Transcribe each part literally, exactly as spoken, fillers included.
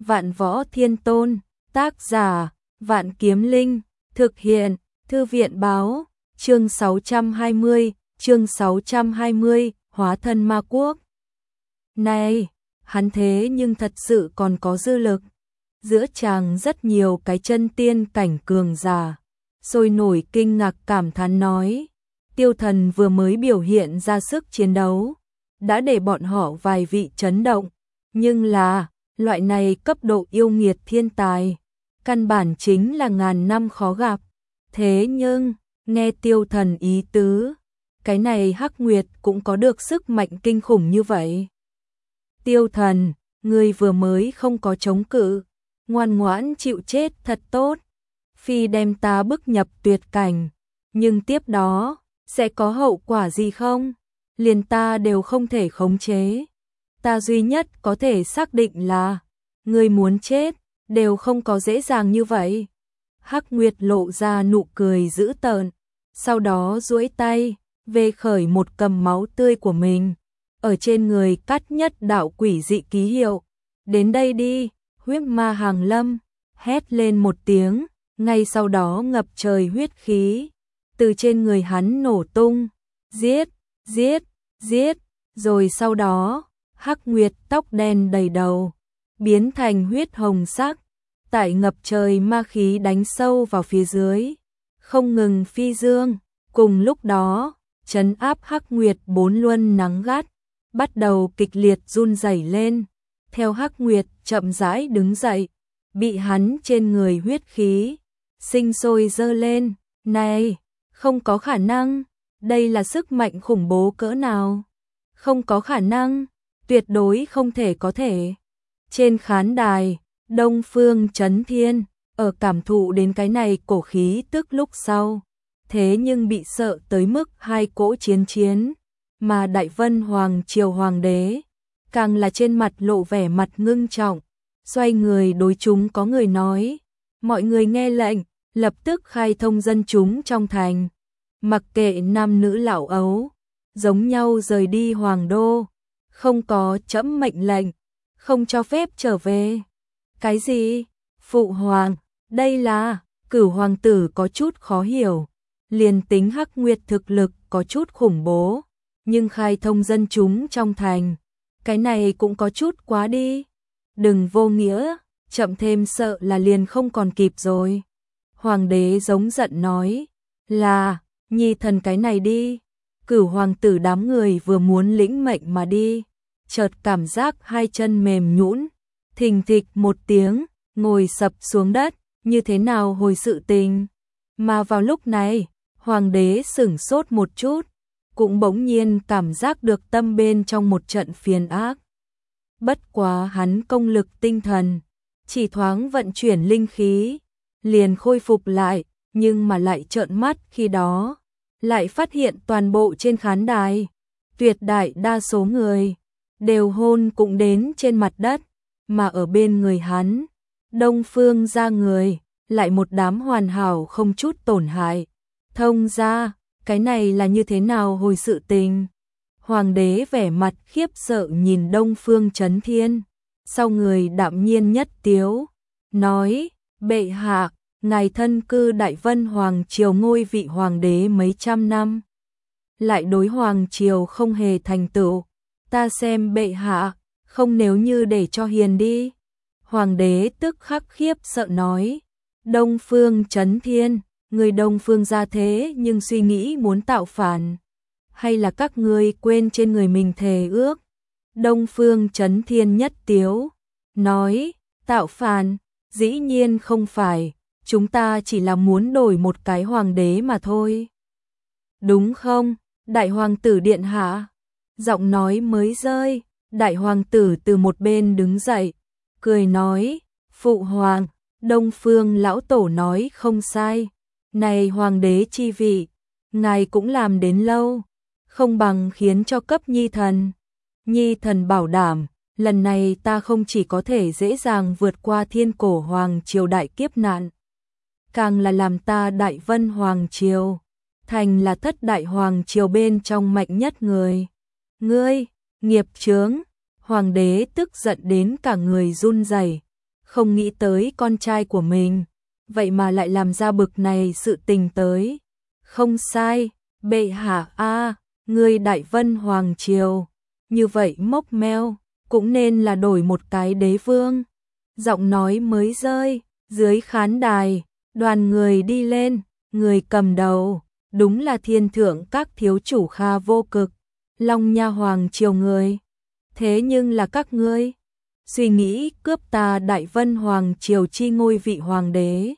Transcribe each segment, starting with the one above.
Vạn Võ Thiên Tôn, tác giả, Vạn Kiếm Linh, thực hiện, Thư viện báo, chương sáu trăm hai mươi, chương sáu trăm hai mươi, hóa thân ma quốc. Này, hắn thế nhưng thật sự còn có dư lực. Giữa chàng rất nhiều cái chân tiên cảnh cường giả, sôi nổi kinh ngạc cảm thán nói. Tiêu Thần vừa mới biểu hiện ra sức chiến đấu, đã để bọn họ vài vị chấn động. Nhưng là, loại này cấp độ yêu nghiệt thiên tài, căn bản chính là ngàn năm khó gặp. Thế nhưng, nghe Tiêu Thần ý tứ, cái này Hắc Nguyệt cũng có được sức mạnh kinh khủng như vậy. Tiêu Thần, người vừa mới không có chống cự, ngoan ngoãn chịu chết thật tốt. Phi đem ta bức nhập tuyệt cảnh, nhưng tiếp đó, sẽ có hậu quả gì không? Liền ta đều không thể khống chế. Ta duy nhất có thể xác định là, người muốn chết, đều không có dễ dàng như vậy. Hắc Nguyệt lộ ra nụ cười dữ tợn, sau đó duỗi tay, về khởi một cầm máu tươi của mình, ở trên người cắt nhất đạo quỷ dị ký hiệu. Đến đây đi, huyết ma hàng lâm, hét lên một tiếng, ngay sau đó ngập trời huyết khí, từ trên người hắn nổ tung, giết, giết, giết, rồi sau đó, Hắc Nguyệt tóc đen đầy đầu, biến thành huyết hồng sắc, tại ngập trời ma khí đánh sâu vào phía dưới, không ngừng phi dương. Cùng lúc đó, trấn áp Hắc Nguyệt bốn luân nắng gắt, bắt đầu kịch liệt run rẩy lên. Theo Hắc Nguyệt chậm rãi đứng dậy, bị hắn trên người huyết khí sinh sôi dơ lên. Này, không có khả năng, đây là sức mạnh khủng bố cỡ nào? Không có khả năng, tuyệt đối không thể có thể. Trên khán đài, Đông Phương Chấn Thiên, ở cảm thụ đến cái này cổ khí tức lúc sau, thế nhưng bị sợ tới mức hai cỗ chiến chiến, mà Đại Vân Hoàng Triều Hoàng đế, càng là trên mặt lộ vẻ mặt ngưng trọng, xoay người đối chúng có người nói, mọi người nghe lệnh, lập tức khai thông dân chúng trong thành, mặc kệ nam nữ lão ấu, giống nhau rời đi hoàng đô, không có trẫm mệnh lệnh, không cho phép trở về. Cái gì? Phụ hoàng, đây là, Cửu hoàng tử có chút khó hiểu, liền tính Hắc Nguyệt thực lực có chút khủng bố, nhưng khai thông dân chúng trong thành, cái này cũng có chút quá đi. Đừng vô nghĩa, chậm thêm sợ là liền không còn kịp rồi. Hoàng đế giống giận nói, là, nhi thần cái này đi. Cửu hoàng tử đám người vừa muốn lĩnh mệnh mà đi, chợt cảm giác hai chân mềm nhũn, thình thịch một tiếng, ngồi sập xuống đất, như thế nào hồi sự tình. Mà vào lúc này, hoàng đế sửng sốt một chút, cũng bỗng nhiên cảm giác được tâm bên trong một trận phiền ác. Bất quá hắn công lực tinh thần, chỉ thoáng vận chuyển linh khí, liền khôi phục lại, nhưng mà lại trợn mắt khi đó, lại phát hiện toàn bộ trên khán đài, tuyệt đại đa số người, đều hôn cũng đến trên mặt đất, mà ở bên người hắn, Đông Phương gia người, lại một đám hoàn hảo không chút tổn hại. Thông ra, cái này là như thế nào hồi sự tình? Hoàng đế vẻ mặt khiếp sợ nhìn Đông Phương Chấn Thiên, sau người đạm nhiên nhất tiếu, nói, bệ hạ, ngài thân cư Đại Vân Hoàng Triều ngôi vị hoàng đế mấy trăm năm, lại đối hoàng triều không hề thành tựu, ta xem bệ hạ, không nếu như để cho hiền đi. Hoàng đế tức khắc khiếp sợ nói, Đông Phương Chấn Thiên, người Đông Phương gia thế nhưng suy nghĩ muốn tạo phản, hay là các ngươi quên trên người mình thề ước? Đông Phương Chấn Thiên nhất tiếu, nói, tạo phản, dĩ nhiên không phải, chúng ta chỉ là muốn đổi một cái hoàng đế mà thôi. Đúng không, đại hoàng tử điện hạ? Giọng nói mới rơi, đại hoàng tử từ một bên đứng dậy, cười nói, phụ hoàng, Đông Phương lão tổ nói không sai, này hoàng đế chi vị, ngài cũng làm đến lâu, không bằng khiến cho cấp nhi thần. Nhi thần bảo đảm, lần này ta không chỉ có thể dễ dàng vượt qua thiên cổ hoàng triều đại kiếp nạn, càng là làm ta Đại Vân Hoàng Triều, thành là thất đại hoàng triều bên trong mạnh nhất người. Ngươi, nghiệp chướng, hoàng đế tức giận đến cả người run rẩy, không nghĩ tới con trai của mình, vậy mà lại làm ra bực này sự tình tới. Không sai, bệ hạ a, người Đại Vân Hoàng Triều, như vậy mốc meo, cũng nên là đổi một cái đế vương. Giọng nói mới rơi, dưới khán đài, đoàn người đi lên, người cầm đầu, đúng là thiên thượng các thiếu chủ Kha Vô Cực, Long Nha Hoàng Triều người. Thế nhưng là các ngươi, suy nghĩ cướp ta Đại Vân Hoàng Triều chi ngôi vị hoàng đế.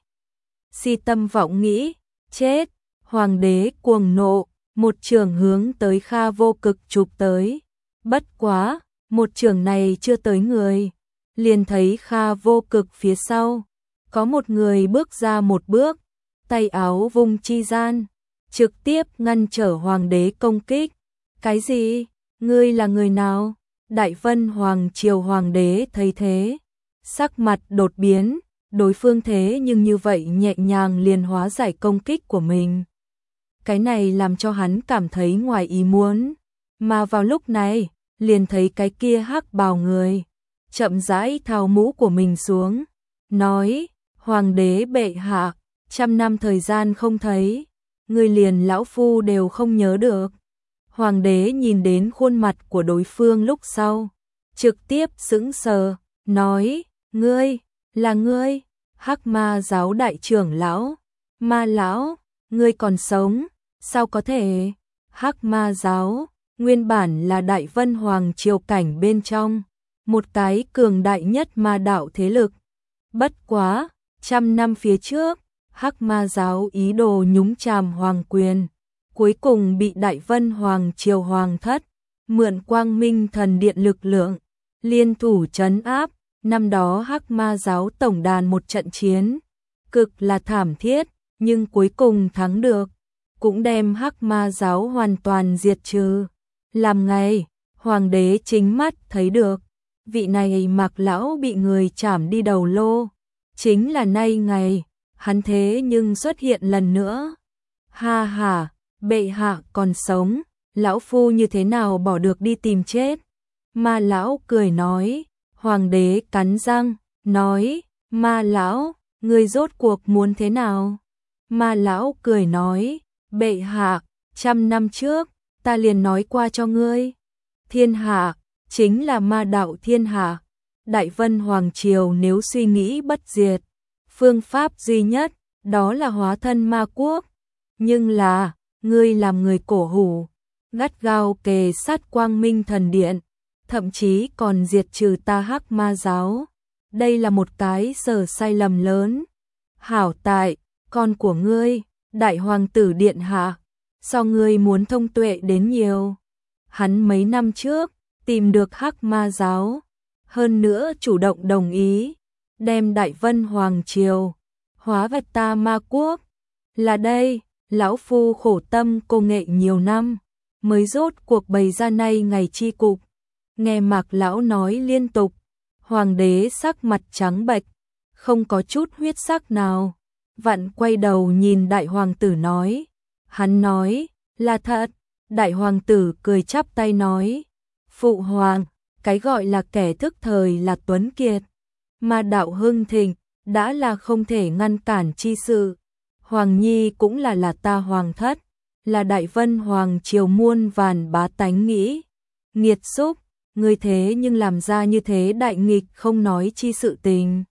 Si tâm vọng nghĩ, chết, hoàng đế cuồng nộ, một trường hướng tới Kha Vô Cực chụp tới. Bất quá, một trường này chưa tới người, liền thấy Kha Vô Cực phía sau, có một người bước ra một bước, tay áo vung chi gian, trực tiếp ngăn trở hoàng đế công kích. Cái gì? Ngươi là người nào? Đại Vân Hoàng Triều hoàng đế thấy thế, sắc mặt đột biến, đối phương thế nhưng như vậy nhẹ nhàng liền hóa giải công kích của mình. Cái này làm cho hắn cảm thấy ngoài ý muốn, mà vào lúc này, liền thấy cái kia hắc bào người, chậm rãi tháo mũ của mình xuống, nói, hoàng đế bệ hạ, trăm năm thời gian không thấy, người liền lão phu đều không nhớ được. Hoàng đế nhìn đến khuôn mặt của đối phương lúc sau, trực tiếp sững sờ, nói, ngươi, là ngươi, Hắc Ma giáo đại trưởng lão, Ma lão, ngươi còn sống, sao có thể? Hắc Ma giáo, nguyên bản là Đại Vân Hoàng Triều cảnh bên trong, một cái cường đại nhất ma đạo thế lực. Bất quá, trăm năm phía trước, Hắc Ma giáo ý đồ nhúng chàm hoàng quyền, cuối cùng bị Đại Vân Hoàng Triều hoàng thất, mượn Quang Minh thần điện lực lượng, liên thủ trấn áp. Năm đó Hắc Ma giáo tổng đàn một trận chiến, cực là thảm thiết, nhưng cuối cùng thắng được, cũng đem Hắc Ma giáo hoàn toàn diệt trừ. Làm ngày, hoàng đế chính mắt thấy được, vị này Mạc lão bị người chảm đi đầu lô, chính là nay ngày, hắn thế nhưng xuất hiện lần nữa. Ha ha, bệ hạ còn sống, lão phu như thế nào bỏ được đi tìm chết? Ma lão cười nói. Hoàng đế cắn răng, nói, Ma lão, ngươi rốt cuộc muốn thế nào? Ma lão cười nói, bệ hạ, trăm năm trước, ta liền nói qua cho ngươi. Thiên hạ, chính là ma đạo thiên hạ. Đại Vân Hoàng Triều nếu suy nghĩ bất diệt, phương pháp duy nhất, đó là hóa thân ma quốc. Nhưng là, ngươi làm người cổ hủ, gắt gao kề sát Quang Minh thần điện, thậm chí còn diệt trừ ta Hắc Ma giáo. Đây là một cái sở sai lầm lớn. Hảo tại, con của ngươi, đại hoàng tử điện hạ, so ngươi muốn thông tuệ đến nhiều. Hắn mấy năm trước, tìm được Hắc Ma giáo, hơn nữa chủ động đồng ý, đem Đại Vân Hoàng Triều, hóa vật ta ma quốc. Là đây, lão phu khổ tâm cô nghệ nhiều năm, mới rốt cuộc bày ra nay ngày chi cục. Nghe Mạc lão nói liên tục, hoàng đế sắc mặt trắng bệch, không có chút huyết sắc nào. Vặn quay đầu nhìn đại hoàng tử nói, hắn nói, là thật. Đại hoàng tử cười chắp tay nói, phụ hoàng, cái gọi là kẻ thức thời là tuấn kiệt, mà đạo hưng thịnh, đã là không thể ngăn cản chi sự. Hoàng nhi cũng là là ta hoàng thất, là Đại Vân Hoàng Triều muôn vàn bá tánh nghĩ. Nghiệt xúc, ngươi thế nhưng làm ra như thế đại nghịch không nói chi sự tình.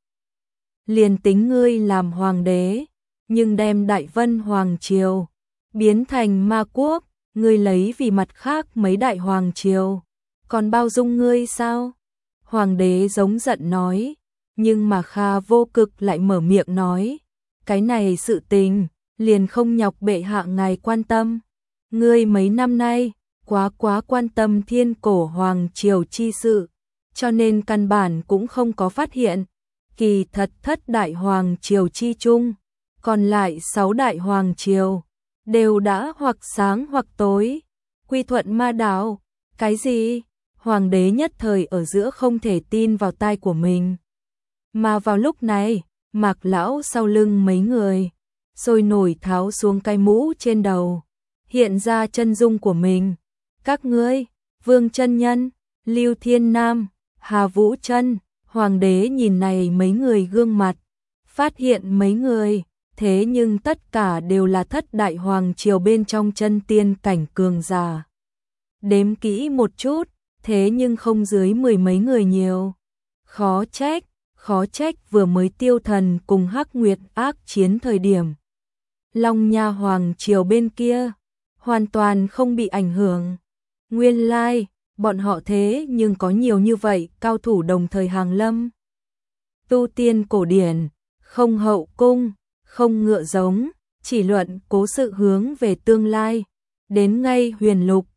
Liền tính ngươi làm hoàng đế, nhưng đem Đại Vân Hoàng Triều biến thành ma quốc, ngươi lấy vì mặt khác mấy đại hoàng triều, còn bao dung ngươi sao? Hoàng đế giống giận nói, nhưng mà Kha Vô Cực lại mở miệng nói, cái này sự tình, liền không nhọc bệ hạ ngài quan tâm. Ngươi mấy năm nay, quá quá quan tâm thiên cổ hoàng triều chi sự, cho nên căn bản cũng không có phát hiện. Kỳ thật thất đại hoàng triều chi chung, còn lại sáu đại hoàng triều, đều đã hoặc sáng hoặc tối, quy thuận ma đạo. Cái gì? Hoàng đế nhất thời ở giữa không thể tin vào tai của mình. Mà vào lúc này, Mạc lão sau lưng mấy người, sôi nổi tháo xuống cái mũ trên đầu, hiện ra chân dung của mình. Các ngươi, Vương Chân Nhân, Lưu Thiên Nam, Hà Vũ Trân, Hoàng đế nhìn này mấy người gương mặt, phát hiện mấy người, thế nhưng tất cả đều là thất đại hoàng triều bên trong chân tiên cảnh cường giả. Đếm kỹ một chút, thế nhưng không dưới mười mấy người nhiều. Khó trách, khó trách vừa mới Tiêu Thần cùng Hắc Nguyệt ác chiến thời điểm. Long Nha hoàng triều bên kia, hoàn toàn không bị ảnh hưởng. Nguyên lai, like, bọn họ thế nhưng có nhiều như vậy cao thủ đồng thời hàng lâm. Tu tiên cổ điển, không hậu cung, không ngựa giống, chỉ luận cố sự hướng về tương lai. Đến ngay huyền lục,